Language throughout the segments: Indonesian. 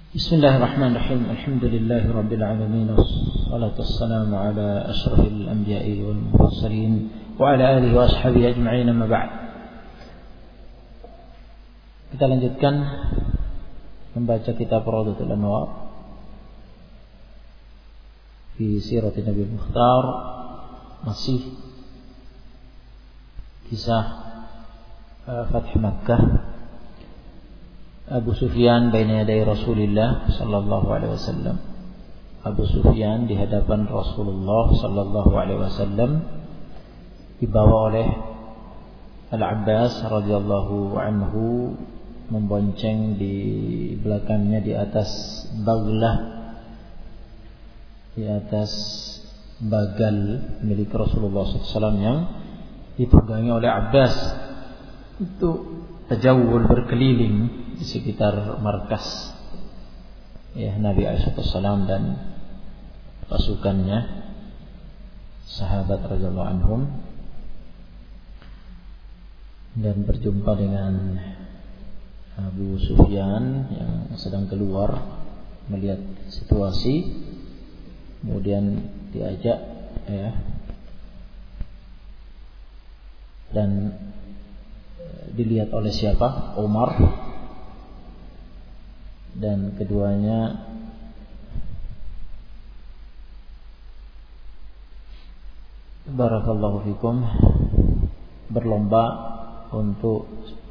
Bismillahirrahmanirrahim. Alhamdulillahirabbil alamin wassalatu wassalamu ala asyrafil anbiya'i wal mursalin wa ala alihi wa ashabihi ajma'in, amma ba'd. Kita lanjutkan membaca kitab Rawdatul Anwar fi siratin Nabi Mukhtar. Masih kisah Fath Makkah, Abu Sufyan baina yaday Rasulillah sallallahu alaihi wasallam. Abu Sufyan di hadapan Rasulullah sallallahu alaihi wasallam dibawa oleh Al-Abbas radhiyallahu anhu, membonceng di belakangnya di atas baglah, di atas bagal milik Rasulullah SAW yang dipegangi oleh Abbas. Itu tajawul berkeliling di sekitar markas Nabi SAW dan pasukannya, sahabat radhiyallahu anhum, dan berjumpa dengan Abu Sufyan yang sedang keluar melihat situasi. Kemudian diajak dan dilihat oleh siapa? Umar. Dan keduanya barakallahu fikum berlomba untuk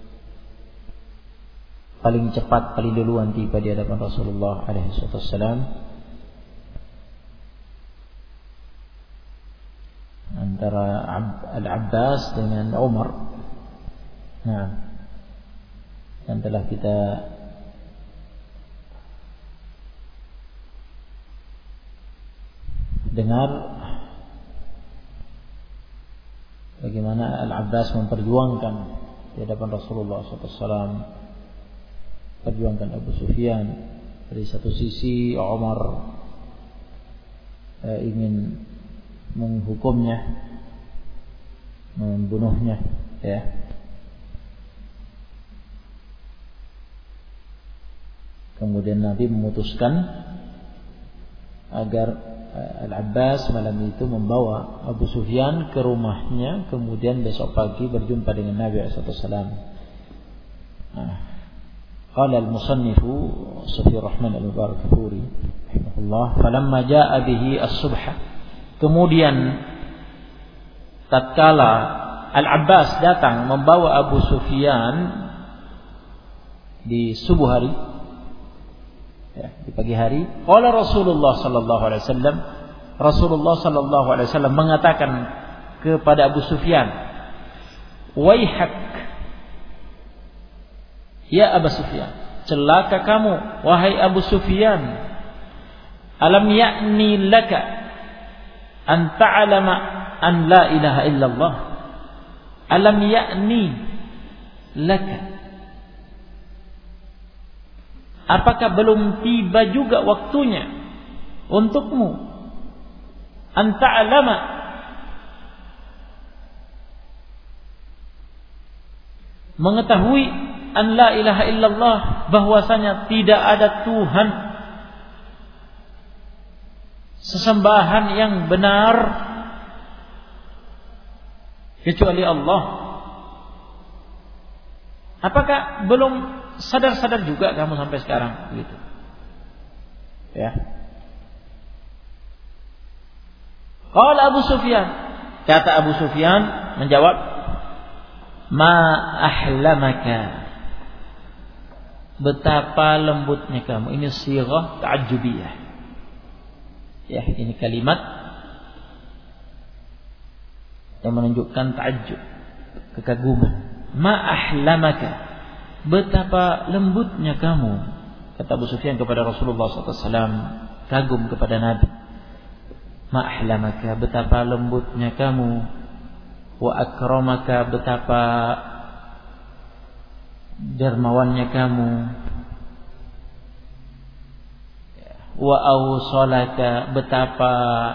paling cepat, paling duluan tiba di hadapan Rasulullah alaihi wasallam. Antara Al-Abbas dengan Umar. Nah, yang telah kita dengar bagaimana Al-Abbas memperjuangkan di hadapan Rasulullah SAW, perjuangkan Abu Sufyan. Dari satu sisi Umar ingin menghukumnya, membunuhnya, Kemudian Nabi memutuskan agar Al-Abbas malam itu membawa Abu Sufyan ke rumahnya, kemudian besok pagi berjumpa dengan Nabi SAW. Qala al-musannif Sufyan Rahman al-Mubarakfuri rahimahullah, falamma jaa bihi as-subha, kemudian tatkala Al-Abbas datang membawa Abu Sufyan di subuh hari, di pagi hari, qala Rasulullah sallallahu alaihi wasallam, Rasulullah sallallahu alaihi wasallam mengatakan kepada Abu Sufyan, waihak ya Abu Sufyan, celaka kamu wahai Abu Sufyan, alam ya'ni laka an ta'lama an la ilaha illallah, alam ya'ni laka, apakah belum tiba juga waktunya untukmu an ta'lama, mengetahui an la ilaha illallah, bahwasanya tidak ada Tuhan sesembahan yang benar kecuali Allah. Apakah belum sadar-sadar juga kamu sampai sekarang gitu? Qala Abu Sufyan, kata Abu Sufyan menjawab, ma ahlamaka, betapa lembutnya kamu. Ini sighah ta'ajjubiyah. Ini kalimat yang menunjukkan ta'ajjub, kekaguman. Ma ahlamaka, betapa lembutnya kamu, kata Abu Sufyan kepada Rasulullah SAW, kagum kepada Nabi. Ma ahlamaka, betapa lembutnya kamu. Wa akramaka, betapa dermawannya kamu. Wa awsalaka, betapa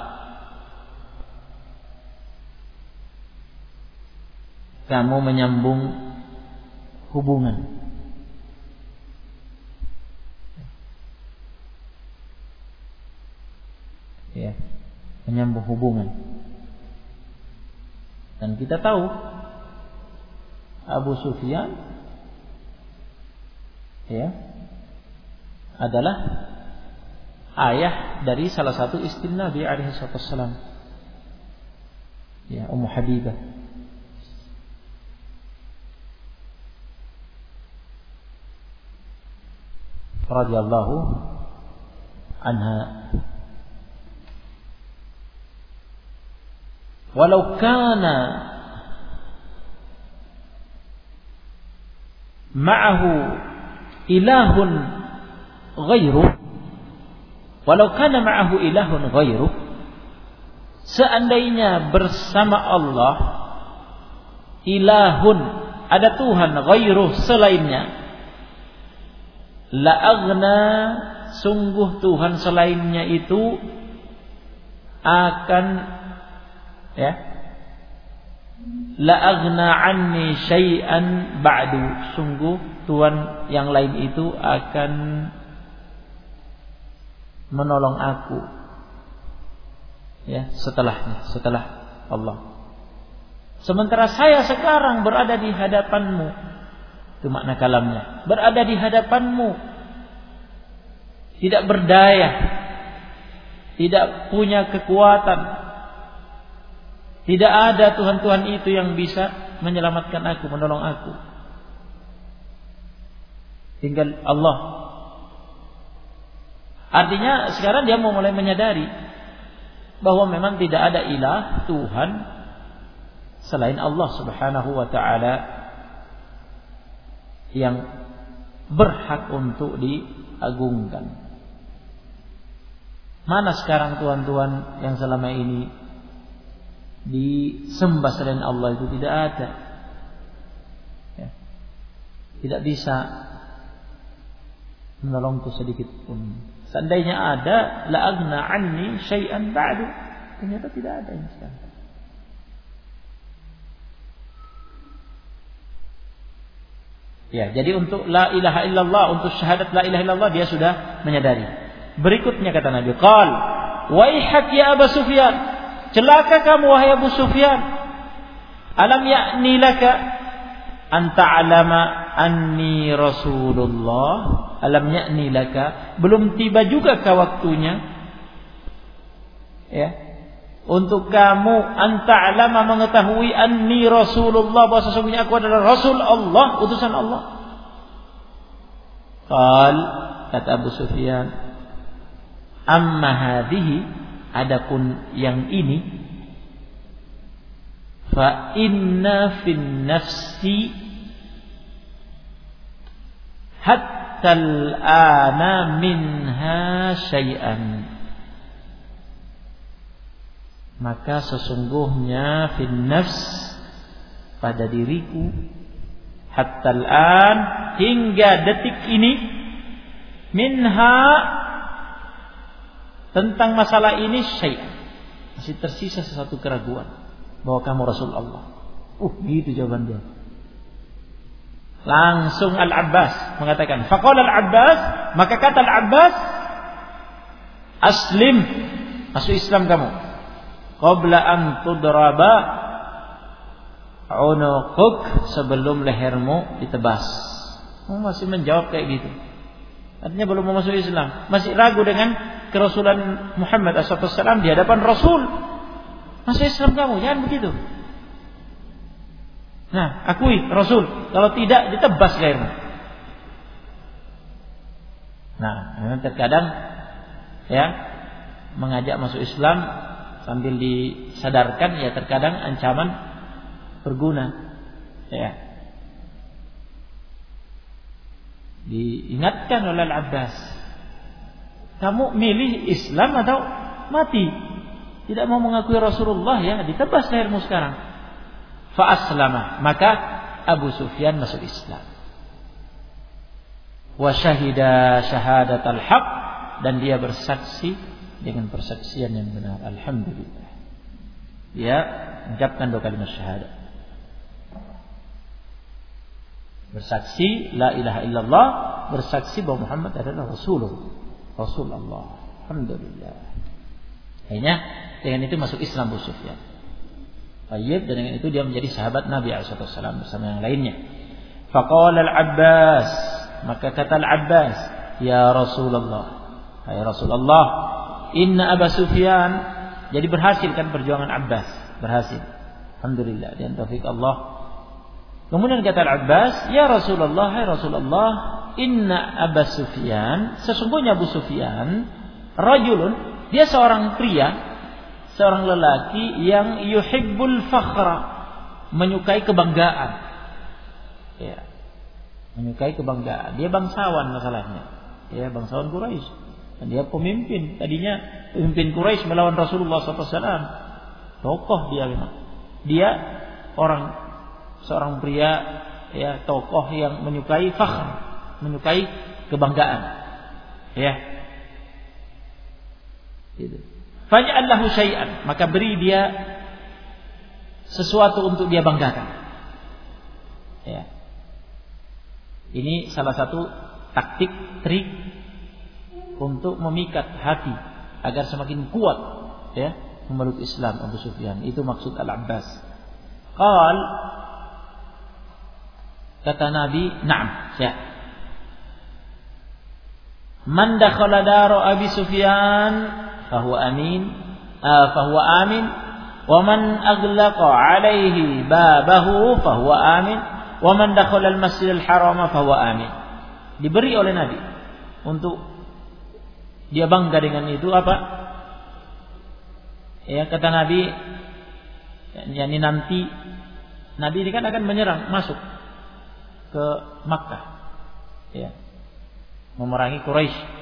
kamu menyambung hubungan. ya, menyambung hubungan. Dan kita tahu Abu Sufyan ya adalah ayah dari salah satu istri Nabi alaihi wasallam, ya, Ummu Habibah. Radhiyallahu anha. Walau kana ma'ahu ilahun ghairu, walau kana ma'ahu ilahun ghairu, seandainya bersama Allah ilahun, ada Tuhan ghairu selainnya, la aghna, sungguh Tuhan selainnya itu akan ya la aghna anni syai'an ba'du, sungguh Tuhan yang lain itu akan menolong aku ya setelahnya, setelah Allah. Sementara saya sekarang berada di hadapanmu. Itu makna kalamnya. Berada di hadapanmu, tidak berdaya, tidak punya kekuatan, tidak ada Tuhan-Tuhan itu yang bisa menyelamatkan aku, menolong aku. Tinggal Allah. Artinya sekarang dia mau mulai menyadari bahwa memang tidak ada ilah, Tuhan selain Allah Subhanahu wa ta'ala yang berhak untuk diagungkan. Mana sekarang Tuhan-Tuhan yang selama ini disembah selain Allah itu tidak ada ya. Tidak bisa menolongku sedikit pun. Seandainya ada, la aghna anni syai'an ba'du. Ternyata tidak ada yang sekarang. Ya, jadi untuk la ilaha illallah, untuk syahadat la ilaha illallah dia sudah menyadari. Berikutnya kata Nabi, qal waihak ya Abu Sufyan, celaka kamu wahai Abu Sufyan, alam ya'ni laka an ta'lama anni Rasulullah, alam ya'ni laka, belum tiba juga kah waktunya ya untuk kamu anta'lama mengetahui anni Rasulullah, bahwa sesungguhnya aku adalah Rasul Allah, utusan Allah. Qal, kata Abu Sufyan, amma hadhihi, adapun yang ini, fa inna fin nafsi hatta al-ana minha syai'an, maka sesungguhnya fin nafs, pada diriku, hatta al-an, hingga detik ini, minha, tentang masalah ini, syai', masih tersisa sesuatu keraguan bahwa kamu Rasul Allah. Gitu jawaban dia. Langsung Al-Abbas mengatakan, faqala Al-Abbas, maka kata Al-Abbas, aslim, masuk Islam kamu, qabla an tudraba unuquk, sebelum lehermu ditebas. Masih menjawab kayak gitu. Artinya belum mau masuk Islam, masih ragu dengan kerasulan Muhammad SAW di hadapan Rasul. Masuk Islam kamu, jangan begitu. Nah, akui Rasul, kalau tidak ditebas lehermu. Nah, terkadang ya mengajak masuk Islam sambil disadarkan, ya terkadang ancaman berguna. Ya. Diingatkan oleh Al-Abbas, kamu milih Islam atau mati? Tidak mau mengakui Rasulullah, ya ditebas lehermu sekarang. Fa aslama, maka Abu Sufyan masuk Islam. Wa syahida syahadatal haq, dan dia bersaksi dengan persaksian yang benar. Alhamdulillah. Dia mengucapkan dua kalimat syahadat. Bersaksi la ilaha illallah, bersaksi bahwa Muhammad adalah Rasulullah. Rasulullah. Alhamdulillah. Akhirnya dengan itu masuk Islam Abu Sufyan. Baik, dan dengan itu dia menjadi sahabat Nabi SAW bersama yang lainnya. Faqala al-Abbas, maka kata al-Abbas, ya Rasulullah, hai Rasulullah, inna Abu Sufyan. Jadi berhasil kan perjuangan Abbas, berhasil. Alhamdulillah, dan taufik Allah. Kemudian kata al-Abbas, ya Rasulullah, hai Rasulullah, inna Abu Sufyan, sesungguhnya Abu Sufyan, rajulun, dia seorang pria, seorang lelaki yang yuhibbul fakhra, menyukai kebanggaan. Ya. Menyukai kebanggaan. Dia bangsawan masalahnya. Ya, bangsawan Quraisy. Dan dia pemimpin. Tadinya pemimpin Quraisy melawan Rasulullah SAW. Tokoh dia memang. Dia seorang pria, ya, tokoh yang menyukai fakhr, menyukai kebanggaan. Ya. Gitu. Faj'al lahu syai'an, maka beri dia sesuatu untuk dia banggakan. Ya. Ini salah satu taktik, trik untuk memikat hati agar semakin kuat, ya, memeluk Islam Abu Sufyan. Itu maksud Al-Abbas. Qal, kata Nabi, na'am, ya. Man dakhala dara Abi Sufyan fahuwa amin wa man aghlaqa alaihi babahu fahuwa amin wa man dakhala al-masjidil haram fahuwa amin. Diberi oleh Nabi untuk dia bangga dengan itu apa? Ya, kata Nabi, yakni nanti Nabi ini kan akan menyerang, masuk ke Makkah, ya, memerangi Quraisy.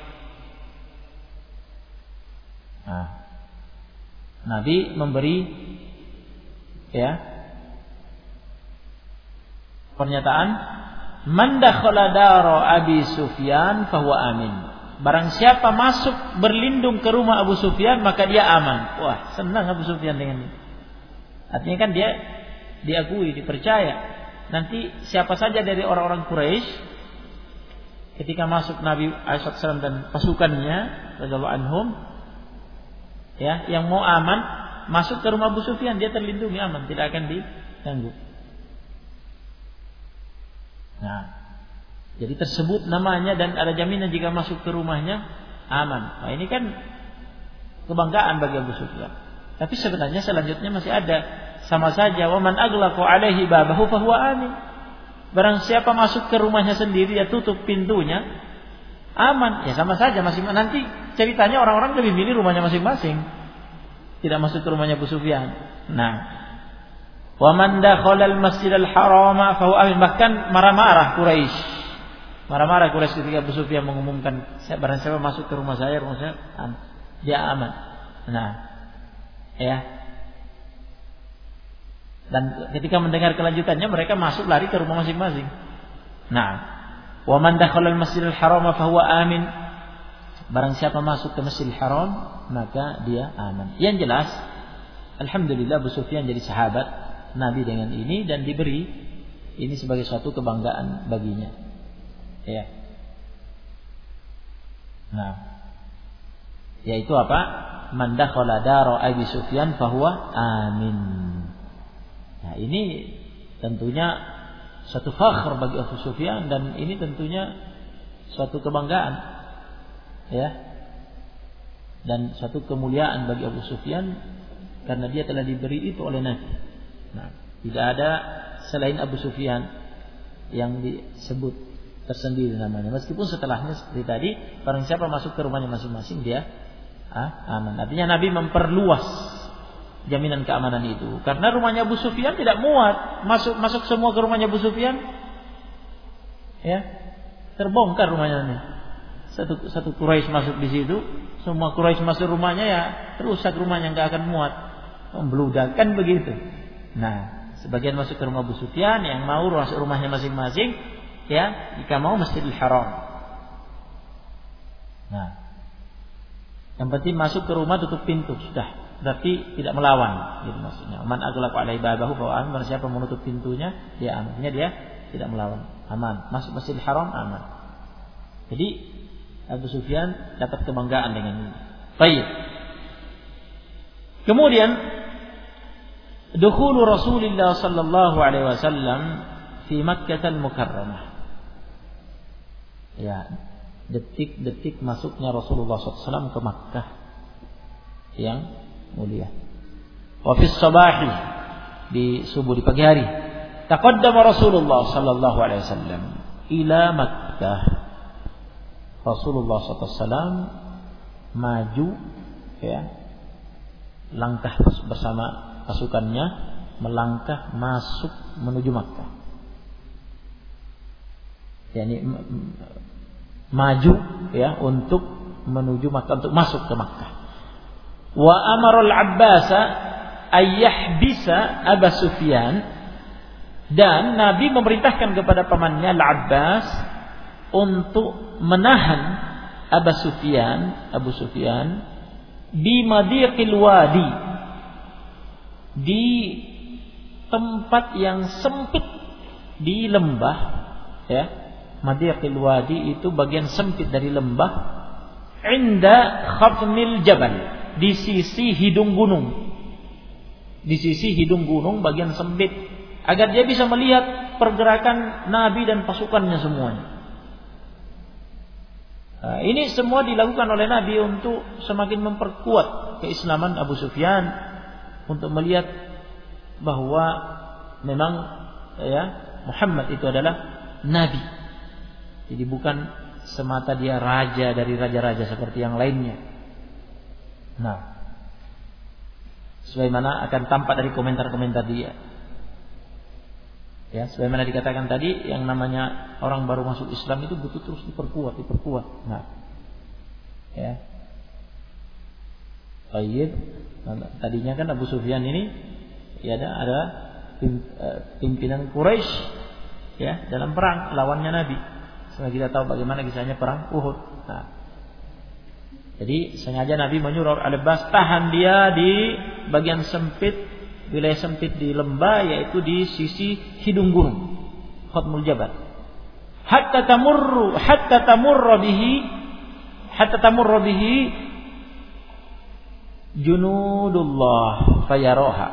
Nah, Nabi memberi, ya, pernyataan, man dakhala dara Abi Sufyan fahuwa amin. Barang siapa masuk berlindung ke rumah Abu Sufyan maka dia aman. Wah, senang Abu Sufyan dengan ini. Artinya kan dia diakui, dipercaya. Nanti siapa saja dari orang-orang Quraisy ketika masuk Nabi SAW dan pasukannya radhiyallahu anhum, ya, yang mau aman masuk ke rumah Abu Sufyan, dia terlindungi, aman, tidak akan diganggu. Nah, jadi tersebut namanya dan ada jaminan jika masuk ke rumahnya aman. Nah, ini kan kebanggaan bagi Abu Sufyan. Tapi sebenarnya selanjutnya masih ada, sama saja, wa man aghlaqa alaihi babahu fahuwa amin. Barang siapa masuk ke rumahnya sendiri, ya tutup pintunya, aman. Ya sama saja, masih nanti ceritanya orang-orang lebih milih rumahnya masing-masing, tidak masuk ke rumahnya Abu Sufyan. Nah, wa man dakhala al-masjidal haram fa huwa amin. Bahkan marah-marah Quraisy ketika Abu Sufyan mengumumkan, barang siapa masuk ke rumah saya dia aman. Nah, ya. Dan ketika mendengar kelanjutannya, mereka masuk lari ke rumah masing-masing. Nah, wa man dakhala al-masjidal haram fa huwa amin. Barang siapa masuk ke Masjidil Haram maka dia aman. Yang jelas, alhamdulillah Abu Sufyan jadi sahabat Nabi dengan ini dan diberi ini sebagai suatu kebanggaan baginya. Ya. Nah, yaitu apa? Man dakhala dara Abi Sufyan fahuwa amin. Nah, ini tentunya suatu fakhr bagi Abu Sufyan dan ini tentunya suatu kebanggaan, ya, dan suatu kemuliaan bagi Abu Sufyan karena dia telah diberi itu oleh Nabi. Nah, tidak ada selain Abu Sufyan yang disebut tersendiri namanya. Meskipun setelahnya seperti tadi, barang siapa masuk ke rumahnya masing-masing dia aman. Artinya Nabi memperluas jaminan keamanan itu. Karena rumahnya Abu Sufyan tidak muat, masuk semua ke rumahnya Abu Sufyan, ya, terbongkar rumahnya. Satu Quraisy masuk di situ, semua Quraisy masuk rumahnya, ya rusak rumahnya, nggak akan muat, membludak kan begitu. Nah, sebagian masuk ke rumah Abu Sufyan, yang mau masuk rumahnya masing-masing, ya, jika mau Masjidil Haram. Nah, yang penting masuk ke rumah tutup pintu sudah, berarti tidak melawan, gitu maksudnya. Man aghlaqa alaihi babahu fa aman. Barang siapa menutup pintunya dia aman, dia tidak melawan, aman. Masuk Masjidil Haram aman. Jadi Abu Sufyan dapat kebanggaan dengan ini. Baik. Kemudian dukhulu Rasulullah sallallahu alaihi wasallam fi Makkah al-Mukarramah. Ya, detik-detik masuknya Rasulullah SAW ke Makkah yang mulia. Wa fi sabahi, di subuh, di pagi hari. Taqaddama Rasulullah sallallahu alaihi wasallam ila Makkah. Rasulullah SAW maju, ya, langkah bersama pasukannya, melangkah masuk menuju Makkah. Yani maju, ya, untuk menuju Makkah, untuk masuk ke Makkah. Wa amara al-Abbas ayyahbisa Abu Sufyan, dan Nabi memerintahkan kepada pamannya Al-Abbas untuk menahan Abu Sufyan di Madiqil Wadi, di tempat yang sempit di lembah, ya. Madiqil Wadi itu bagian sempit dari lembah, inda khatmil jabal, di sisi hidung gunung. Di sisi hidung gunung bagian sempit, agar dia bisa melihat pergerakan Nabi dan pasukannya semuanya. Nah, ini semua dilakukan oleh Nabi untuk semakin memperkuat keislaman Abu Sufyan, untuk melihat bahwa memang, ya, Muhammad itu adalah Nabi. Jadi bukan semata dia raja dari raja-raja seperti yang lainnya. Nah, sebagaimana akan tampak dari komentar-komentar dia. Ya, sebagaimana dikatakan tadi, yang namanya orang baru masuk Islam itu butuh terus diperkuat. Nah, ya. Baik. Tadinya kan Abu Sufyan ini, ya, ada pimpinan Quraisy, ya, dalam perang lawannya Nabi. Setelah kita tahu bagaimana kisahnya perang Uhud. Nah, jadi sengaja Nabi menyuruh Al-Abbas tahan dia di bagian sempit, wilayah sempit di lembah, yaitu di sisi hidung gunung, Khatmul Jabal. Hatta tamurra bihi junudullah fayaroha.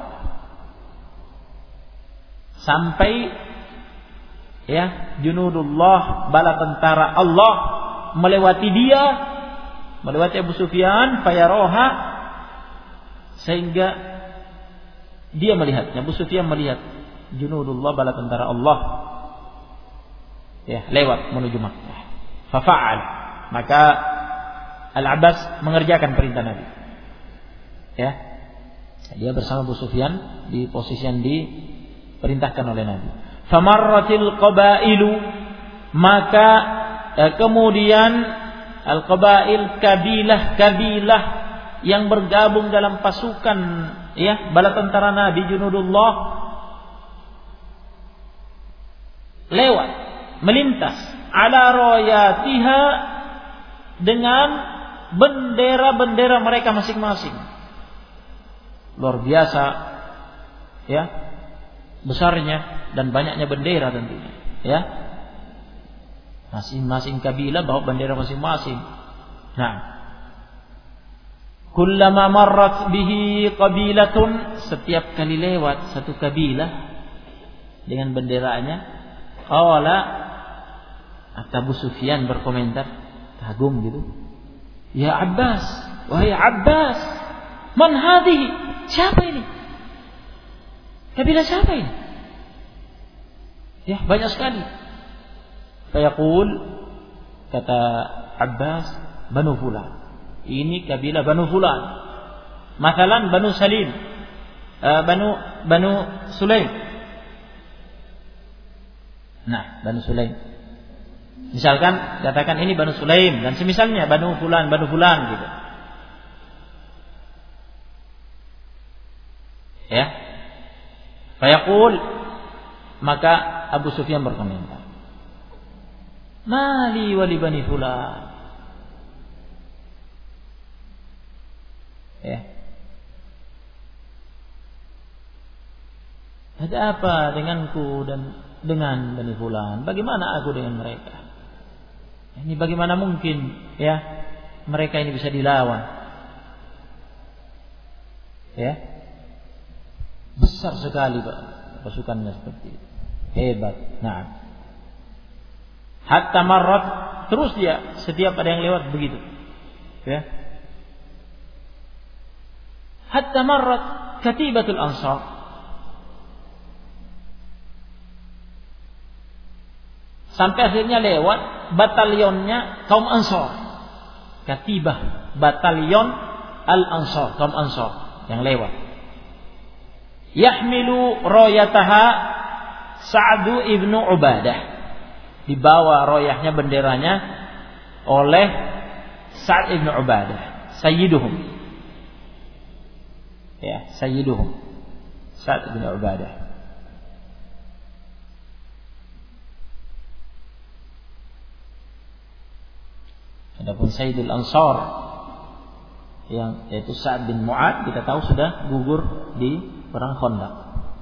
Sampai, ya, junudullah, bala tentara Allah melewati dia, melewati Abu Sufyan, fayaroha, sehingga dia melihatnya. Abu Sufyan melihat junudullah, bala tentara Allah, ya, lewat menuju Makkah. Fafa'al, maka Al-Abbas mengerjakan perintah Nabi, ya. Dia bersama Abu Sufyan di posisi yang diperintahkan oleh Nabi. Famarratil qabailu, maka kemudian al-qabail, kabilah yang bergabung dalam pasukan, ya, bala tentara Nabi junudullah, lewat, melintas, ala rayatiha, dengan bendera-bendera mereka masing-masing. Luar biasa, ya, besarnya dan banyaknya bendera tentunya, ya. Masing-masing kabilah bawa bendera masing-masing. Nah, kullama marrat bihi qabilatun, setiap kali lewat satu kabilah dengan benderanya, qala, Abu Sufyan berkomentar, kagum gitu, ya Abbas, wahai Abbas, man hadhihi, siapa ini? Kabilah siapa ini? Ya, banyak sekali. Fayaqul, kata Abbas, Banu Fulan. Ini kabilah Banu Fulan. Mathalan Banu Salim, Banu Sulaim. Nah, Banu Sulaim. Misalkan katakan ini Banu Sulaim, dan semisalnya Banu Fulan gitu. Ya. Fayaqul, maka Abu Sufyan berkomentar, mali wali Bani Fulan. Ya. Ada apa denganku dan dengan Bani Fulan? Bagaimana aku dengan mereka? Ini bagaimana mungkin, ya, mereka ini bisa dilawan? Ya. Besar sekali Pak pasukannya seperti itu. Hebat. Nah. Hatta marrat, terus dia setiap ada yang lewat begitu. Ya. Hatta marrat katibatul ansar. Sampai akhirnya lewat batalionnya kaum Ansar. Katibah, batalion al-Ansar, kaum Ansar yang lewat. Yahmilu rayataha Sa'd ibn Ubadah. Dibawa royahnya, benderanya oleh Sa'd ibn Ubadah, sayyiduhum. Ya, sayyiduhum. Sa'd ibn Ubadah. Adapun Sayyidul Ansar yang yaitu Sa'd bin Mu'adz, kita tahu sudah gugur di perang Khandaq.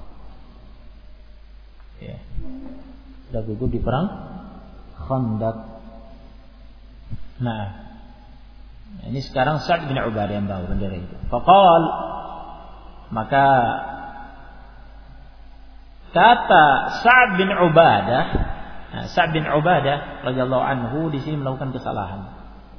Ya. Sudah gugur di perang Khandaq. Nah, ini sekarang Sa'd bin Ubadah yang bawa bendera itu. Faqal, maka kata Sa'd bin Ubadah, Sa'd bin Ubadah radhiyallahu anhu di sini melakukan kesalahan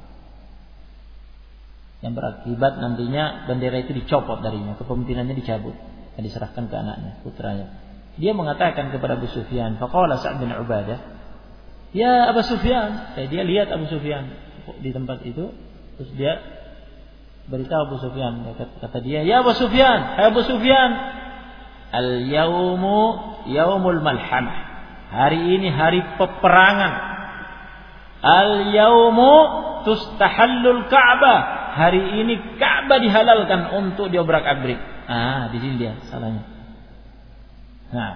yang berakibat nantinya bendera itu dicopot darinya, kepemimpinannya dicabut dan diserahkan ke anaknya, putranya. Dia mengatakan kepada Abu Sufyan, faqala Sa'd bin Ubadah, ya Abu Sufyan. Dia lihat Abu Sufyan di tempat itu, terus dia beritahu Abu Sufyan, kata dia, ya Abu Sufyan, hai Abu Sufyan, al-yawmu yaumul malhamah. Hari ini hari peperangan. Al-yawmu tustahallul Ka'bah. Hari ini Ka'bah dihalalkan untuk diobrak-abrik. Di sini dia salahnya. Nah.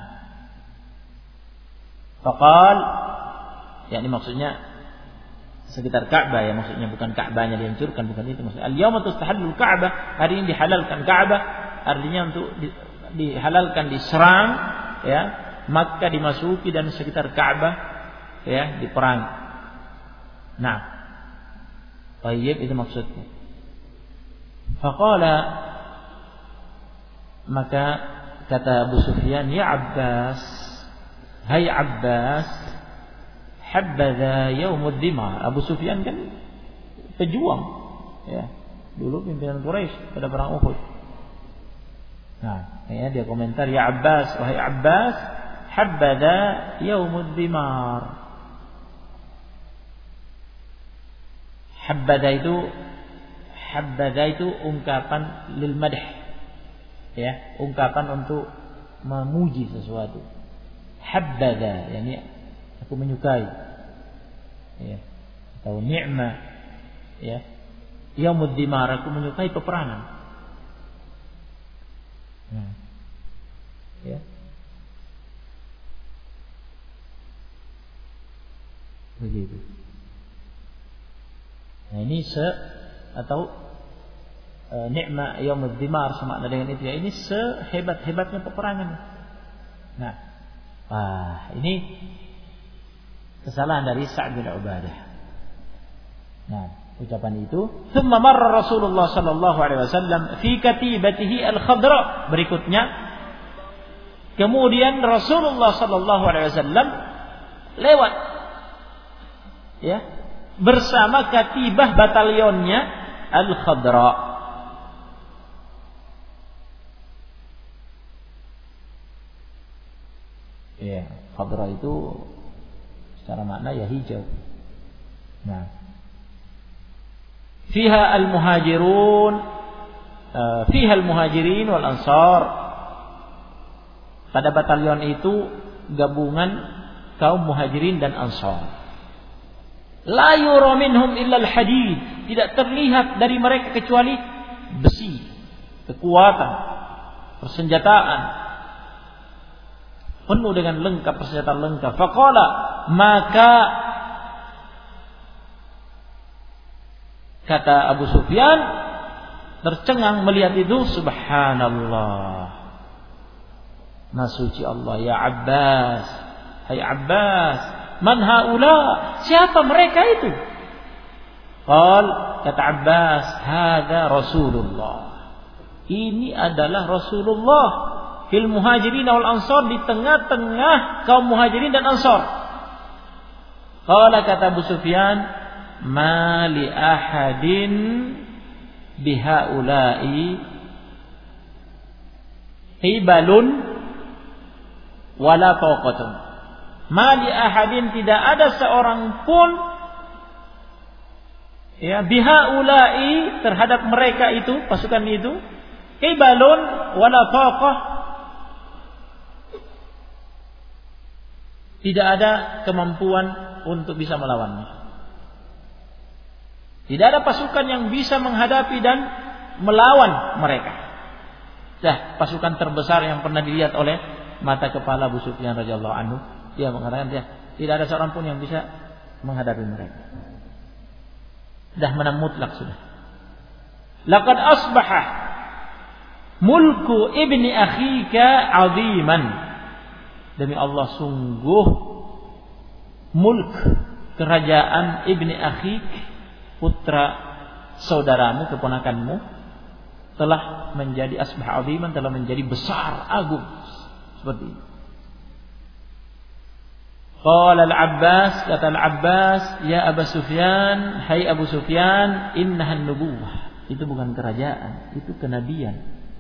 Faqal, yakni maksudnya sekitar Ka'bah ya, maksudnya bukan Ka'bahnya dihancurkan, bukan itu maksudnya. Al-yawma tustahallul Ka'bah, hari ini dihalalkan Ka'bah, artinya untuk dihalalkan diserang ya, Makkah dimasuki dan sekitar Ka'bah ya diperang. Nah, tayyib itu maksudnya. Faqala, maka kata Abu Sufyan, ya Abbas, hai Abbas, habadha yaumud dimar. Abu Sufyan kan pejuang ya, dulu pimpinan Quraisy pada perang Uhud. Nah, ya, dia komentar, ya Abbas, wahai Abbas, habadha yaumud dimar. Habadha itu ungkapan lil madh, ya, ungkapan untuk memuji sesuatu. Habadha, yakni aku menyukai, ya, atau ni'ma, ya, yaumud dimar, aku menyukai peperangan. Ya, begitu. Nah, ini ni'ma yaumud dimar semakna dengan itu ya, ini sehebat-hebatnya peperangan. Nah, ini kesalahan dari Sa'd bin Ubadah. Nah, ucapan itu, "Tsumma marra Rasulullah sallallahu alaihi wasallam fi katibatihi al-khadra." Berikutnya, kemudian Rasulullah sallallahu alaihi wasallam lewat ya, bersama katibah batalionnya al-khadra. Ya, khadra itu secara makna ya hijau. Nah, fiha al-muhajirin wal ansar. Pada batalion itu gabungan kaum muhajirin dan ansar. La yura minhum illa al-hadid. Tidak terlihat dari mereka kecuali besi, kekuatan, persenjataan. Penuh dengan lengkap, persenjataan lengkap. Faqala, maka kata Abu Sufyan tercengang melihat itu, subhanallah, Maha suci Allah, ya Abbas, hai Abbas, man haula, siapa mereka itu? Qal, kata Abbas, hada Rasulullah. Ini adalah Rasulullah fil muhajirin wal ansar, di tengah-tengah kaum muhajirin dan ansar. Qala, kata Abu Sufyan, ma li ahadin bihaula'i hibalun wala taqatun. Ma li ahadin, tidak ada seorang pun, ya, bihaula'i, terhadap mereka itu, pasukan itu, hibalun wala taqah, tidak ada kemampuan untuk bisa melawannya. Tidak ada pasukan yang bisa menghadapi dan melawan mereka. Dah, pasukan terbesar yang pernah dilihat oleh mata kepala Abu Sufyan radhiyallahu anhu, dia mengatakan tidak ada seorang pun yang bisa menghadapi mereka. Dah menang mutlak sudah. Laqad asbaha mulku ibni akhika 'aziman. Demi Allah, sungguh mulk, kerajaan ibni akhik, putra saudaramu, keponakanmu, telah menjadi asbah 'aziman, telah menjadi besar, agung. Seperti ini. Qala al-Abbas, kata al-Abbas, ya Abu Sufyan, hai Abu Sufyan, innahan nubuwah. Itu bukan kerajaan, itu kenabian.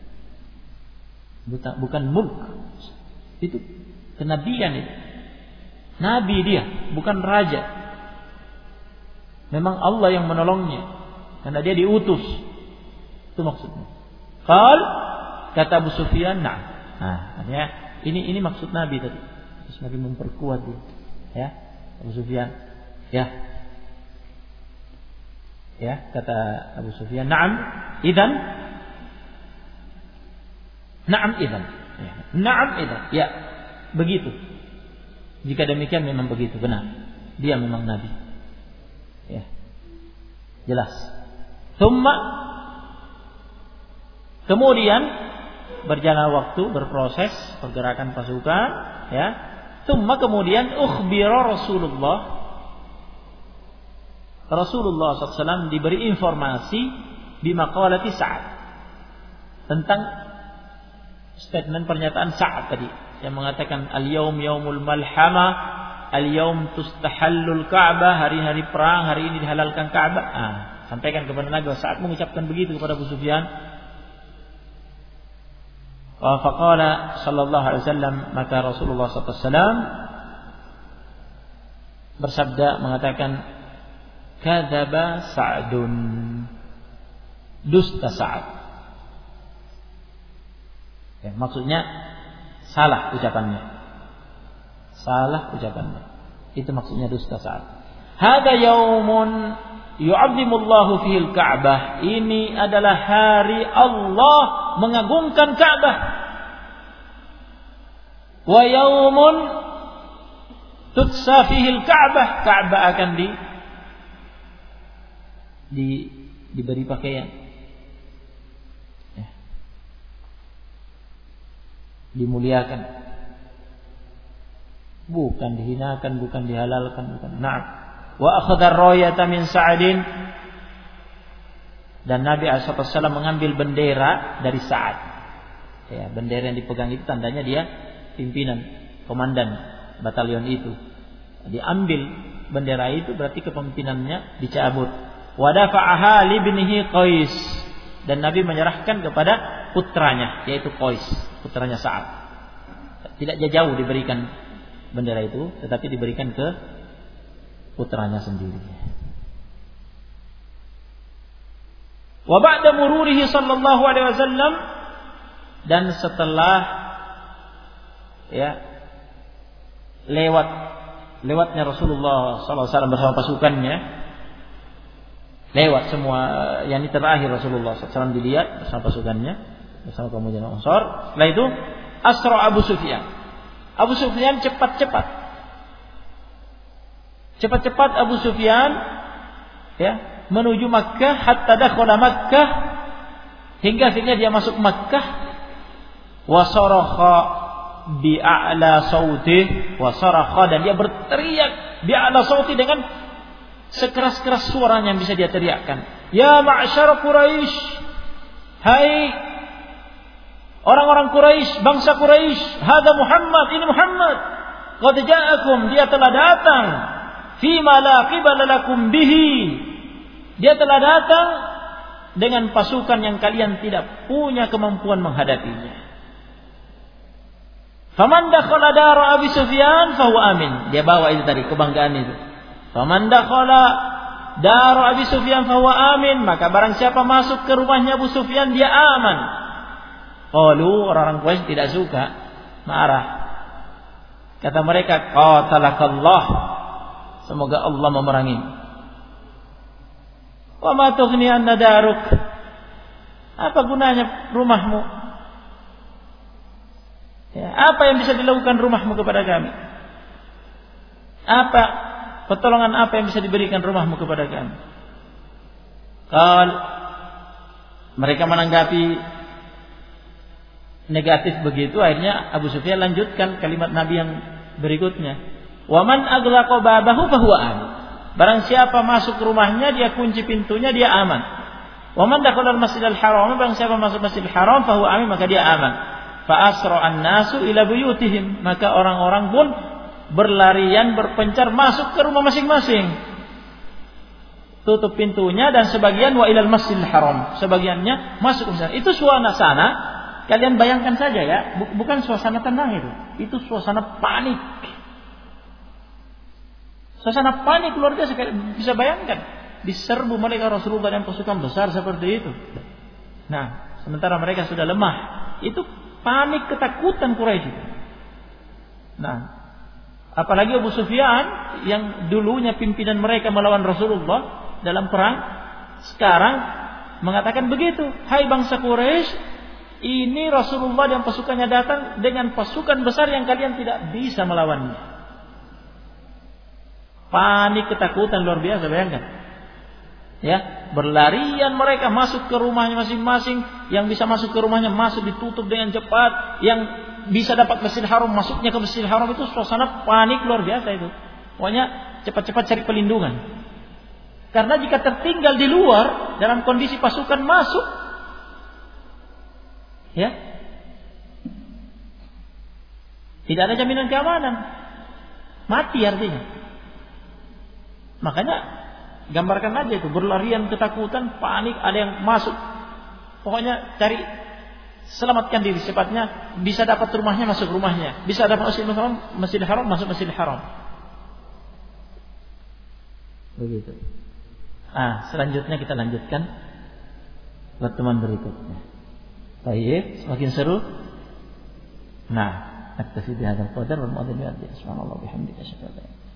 Bukan mulk. Itu kenabian itu. Nabi dia, bukan raja. Memang Allah yang menolongnya, karena dia diutus. Itu maksudnya. Qal, kata Abu Sufyan, nah, artinya ini maksud Nabi tadi. Semakin memperkuat dia. Ya, Abu Sufyan. Ya, kata Abu Sufyan, na'am idzan. Na'am idzan. Ya. Na'am idzan. Ya, begitu. Jika demikian memang begitu, benar. Dia memang Nabi. Ya. Jelas. Kemudian berjalan waktu, berproses pergerakan pasukan, ya. Kemudian ukhbira Rasulullah SAW diberi informasi bimaqalati Sa'ad, tentang statement pernyataan Sa'ad tadi yang mengatakan al-yaum yaumul malhamah, al-yaum tustahallul Ka'bah, hari-hari perang, hari ini dihalalkan Ka'bah. Sampaikan kepada Nabi Sa'ad mengucapkan begitu kepada Abu Sufyan. Faqala sallallahu alaihi wasallam, maka Rasulullah SAW bersabda, mengatakan, kadzaba Sa'dun, dusta Sa'ad. Ya, maksudnya salah ucapannya. Itu maksudnya dusta Sa'ad. Hada yaumun yu'azzimullahu fihi al-Ka'bah. Ini adalah hari Allah mengagungkan Ka'bah. Wa yaumun tutsa fihi al-Ka'bah. Ka'bah akan diberi pakaian. Ya. Dimuliakan. Bukan dihinakan, bukan dihalalkan, bukan. Na'am. Wa akhadha ar-rayata min Sa'adin, dan Nabi SAW mengambil bendera dari Sa'ad. Ya, bendera yang dipegang itu tandanya dia pimpinan, komandan batalion itu. Diambil bendera itu berarti kepemimpinannya dicabut. Wa dafa'aha li ibnihi Qais, dan Nabi menyerahkan kepada putranya, yaitu Qais, putranya Sa'ad. Tidak jauh diberikan bendera itu, tetapi diberikan ke putranya sendiri. Wa ba'da mururihi sallallahu alaihi wasallam, dan setelah lewatnya Rasulullah sallallahu alaihi wasallam bersama pasukannya, lewat semua, yakni terakhir Rasulullah sallallahu alaihi wasallam dilihat bersama pasukannya, bersama kaum Muhajirin Ansar. Setelah itu asra Abu Sufyan. Abu Sufyan cepat-cepat Abu Sufyan menuju Makkah, hatta dakhala Makkah, hingga akhirnya dia masuk Makkah. Wa sarakha bi a'la sautih, wa sarakha, dan dia berteriak bi a'la sautih, dengan sekeras-keras suaranya yang bisa dia teriakkan. Ya ma'syar Quraisy, hai orang-orang Quraisy, bangsa Quraisy, hada Muhammad, ini Muhammad. Qad ja'akum, dia telah datang. Fima la qibala lakum bihi. Dia telah datang dengan pasukan yang kalian tidak punya kemampuan menghadapinya. Faman dakhala dara Abi Sufyan fahuwa amin. Dia bawa itu tadi kebanggaan itu. Faman dakhala dara Abi Sufyan fahuwa amin, maka barang siapa masuk ke rumahnya Abu Sufyan dia aman. Qalu, orang-orang Quraisy tidak suka, marah. Kata mereka, qatalakallah, semoga Allah memerangi. Wa ma tughni anna daruk, apa gunanya rumahmu? Ya, apa yang bisa dilakukan rumahmu kepada kami? Apa pertolongan apa yang bisa diberikan rumahmu kepada kami? Mereka menanggapi negatif begitu, akhirnya Abu Sufyan lanjutkan kalimat Nabi yang berikutnya. Wa man aghlaqa babahu fahuwa amin. Barang siapa masuk ke rumahnya, dia kunci pintunya, dia aman. Wa man dakhala al-masjidal haram, barang siapa masuk Masjidil Haram fahuwa amin, maka dia aman. Fa asra'an nasu ila buyutihim, maka orang-orang pun berlarian berpencar masuk ke rumah masing-masing. Tutup pintunya dan sebagian wa ilal Masjidil Haram, sebagiannya masuk ke sana. Itu suasana, kalian bayangkan saja ya, bukan suasana tenang itu suasana panik. Suasana panik luar biasa, bisa bayangkan diserbu mereka Rasulullah dan pasukan besar seperti itu. Nah, sementara mereka sudah lemah, itu panik ketakutan Quraisy. Nah, apalagi Abu Sufyan yang dulunya pimpinan mereka melawan Rasulullah dalam perang, sekarang mengatakan begitu, hai bangsa Quraisy, ini Rasulullah dan pasukannya datang dengan pasukan besar yang kalian tidak bisa melawannya. Panik ketakutan luar biasa, bayangkan. Ya, berlarian mereka masuk ke rumahnya masing-masing. Yang bisa masuk ke rumahnya masuk, ditutup dengan cepat. Yang bisa dapat Masjidil Haram, masuknya ke Masjidil Haram, itu suasana panik luar biasa itu. Pokoknya cepat-cepat cari pelindungan. Karena jika tertinggal di luar dalam kondisi pasukan masuk, ya, tidak ada jaminan keamanan, mati artinya. Makanya gambarkan aja itu, berlarian ketakutan, panik, ada yang masuk. Pokoknya cari selamatkan diri secepatnya, bisa dapat rumahnya masuk rumahnya, bisa dapat Masjidil Haram masuk Masjidil Haram. Begitu. Selanjutnya kita lanjutkan pertemuan berikutnya. Baik, semakin seru. Nah, naktafi bihadzal qadar wal mu'adhdhin bi subhanallah bihamdika asyhadu an la ilaha illa anta